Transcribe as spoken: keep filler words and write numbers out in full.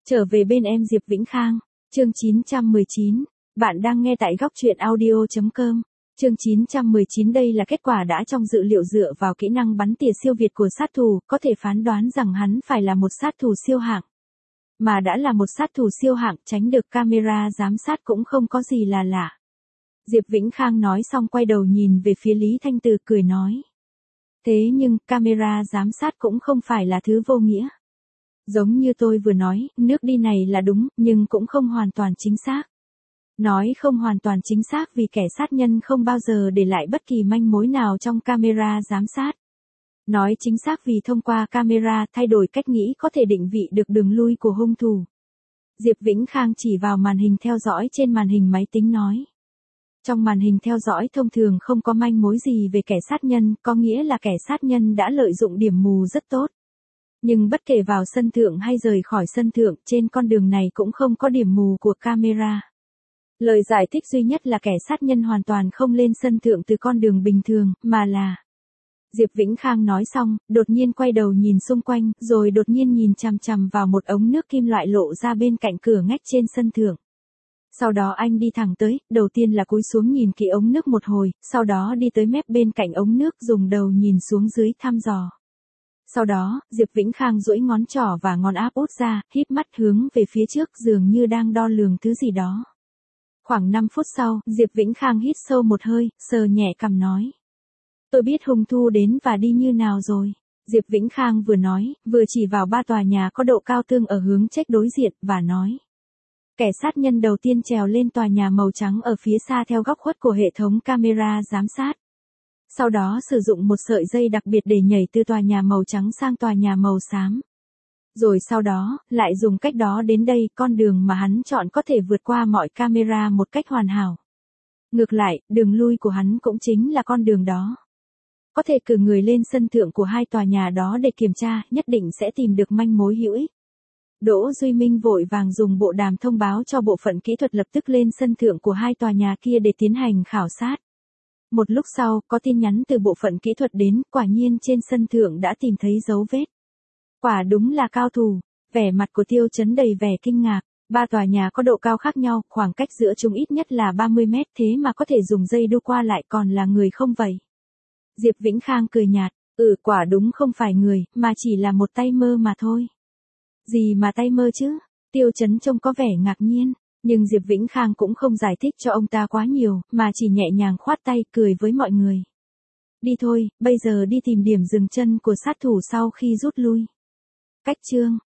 Trở về bên em Diệp Vĩnh Khang, chương chín trăm mười chín, bạn đang nghe tại góc truyện audio chấm com. Chương chín trăm mười chín đây là kết quả đã trong dự liệu dựa vào kỹ năng bắn tỉa siêu việt của sát thủ, có thể phán đoán rằng hắn phải là một sát thủ siêu hạng. Mà đã là một sát thủ siêu hạng, tránh được camera giám sát cũng không có gì là lạ. Diệp Vĩnh Khang nói xong quay đầu nhìn về phía Lý Thanh Từ cười nói. Thế nhưng, camera giám sát cũng không phải là thứ vô nghĩa. Giống như tôi vừa nói, nước đi này là đúng, nhưng cũng không hoàn toàn chính xác. Nói không hoàn toàn chính xác vì kẻ sát nhân không bao giờ để lại bất kỳ manh mối nào trong camera giám sát. Nói chính xác vì thông qua camera thay đổi cách nghĩ có thể định vị được đường lui của hung thủ. Diệp Vĩnh Khang chỉ vào màn hình theo dõi trên màn hình máy tính nói. Trong màn hình theo dõi thông thường không có manh mối gì về kẻ sát nhân, có nghĩa là kẻ sát nhân đã lợi dụng điểm mù rất tốt. Nhưng bất kể vào sân thượng hay rời khỏi sân thượng, trên con đường này cũng không có điểm mù của camera. Lời giải thích duy nhất là kẻ sát nhân hoàn toàn không lên sân thượng từ con đường bình thường, mà là... Diệp Vĩnh Khang nói xong, đột nhiên quay đầu nhìn xung quanh, rồi đột nhiên nhìn chằm chằm vào một ống nước kim loại lộ ra bên cạnh cửa ngách trên sân thượng. Sau đó anh đi thẳng tới, đầu tiên là cúi xuống nhìn kỹ ống nước một hồi, sau đó đi tới mép bên cạnh ống nước dùng đầu nhìn xuống dưới thăm dò. Sau đó, Diệp Vĩnh Khang duỗi ngón trỏ và ngón áp út ra, híp mắt hướng về phía trước dường như đang đo lường thứ gì đó. Khoảng năm phút sau, Diệp Vĩnh Khang hít sâu một hơi, sờ nhẹ cằm nói. Tôi biết hung thủ đến và đi như nào rồi. Diệp Vĩnh Khang vừa nói, vừa chỉ vào ba tòa nhà có độ cao tương ở hướng chếch đối diện, và nói. Kẻ sát nhân đầu tiên trèo lên tòa nhà màu trắng ở phía xa theo góc khuất của hệ thống camera giám sát. Sau đó sử dụng một sợi dây đặc biệt để nhảy từ tòa nhà màu trắng sang tòa nhà màu xám. Rồi sau đó, lại dùng cách đó đến đây, con đường mà hắn chọn có thể vượt qua mọi camera một cách hoàn hảo. Ngược lại, đường lui của hắn cũng chính là con đường đó. Có thể cử người lên sân thượng của hai tòa nhà đó để kiểm tra, nhất định sẽ tìm được manh mối hữu ích. Đỗ Duy Minh vội vàng dùng bộ đàm thông báo cho bộ phận kỹ thuật lập tức lên sân thượng của hai tòa nhà kia để tiến hành khảo sát. Một lúc sau, có tin nhắn từ bộ phận kỹ thuật đến, quả nhiên trên sân thượng đã tìm thấy dấu vết. Quả đúng là cao thủ, vẻ mặt của Tiêu Chấn đầy vẻ kinh ngạc. Ba tòa nhà có độ cao khác nhau, khoảng cách giữa chúng ít nhất là ba mươi mét, thế mà có thể dùng dây đu qua lại, còn là người không vậy? Diệp Vĩnh Khang cười nhạt, ừ quả đúng không phải người, mà chỉ là một tay mơ mà thôi. Gì mà tay mơ chứ? Tiêu Chấn trông có vẻ ngạc nhiên, nhưng Diệp Vĩnh Khang cũng không giải thích cho ông ta quá nhiều, mà chỉ nhẹ nhàng khoát tay cười với mọi người. Đi thôi, bây giờ đi tìm điểm dừng chân của sát thủ sau khi rút lui. Cách chương